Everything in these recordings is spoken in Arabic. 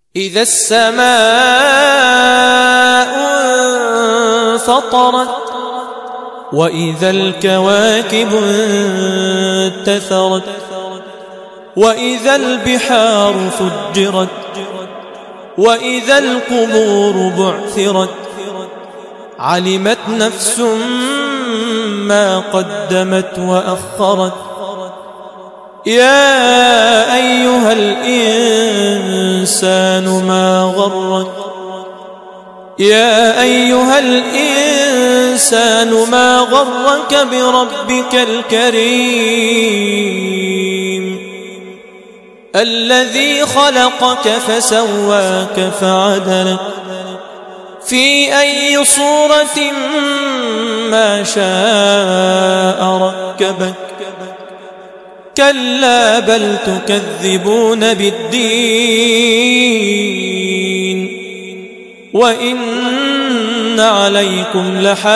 إذا السماء انفطرت وإذا الكواكب انتثرت وإذا البحار فجرت وإذا القبور بعثرت علمت نفس ما قدمت وأخرت يا أيها الإنسان ما غرك يا أيها الإنسان ما غرك بربك الكريم الذي خلقك فسواك فعدلك في أي صورة ما شاء ركبك كلا بل تكذبون بالدين وإن عليكم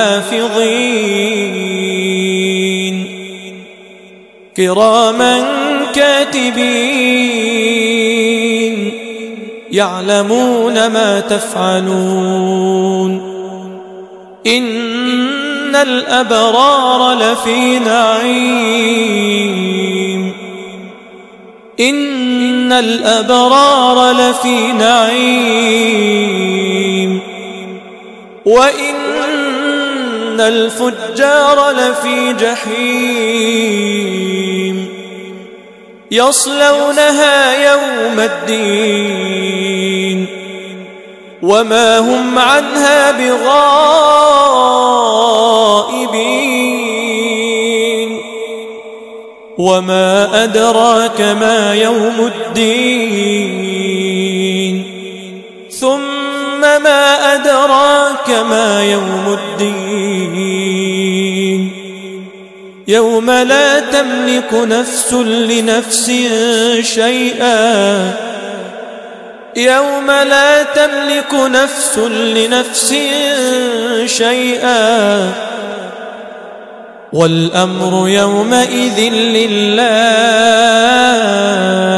لحافظين كراما كاتبين يعلمون ما تفعلون إن الأبرار لفي نعيم إن الأبرار لفي نعيم وإن الفجار لفي جحيم يصلونها يوم الدين وما هم عنها بغائبين وما أدراك ما يوم الدين ثم ما أدراك ما يوم الدين يوم لا تملك نفس لنفس شيئا يوم لا تملك نفس لنفس شيئا والأمر يومئذ لله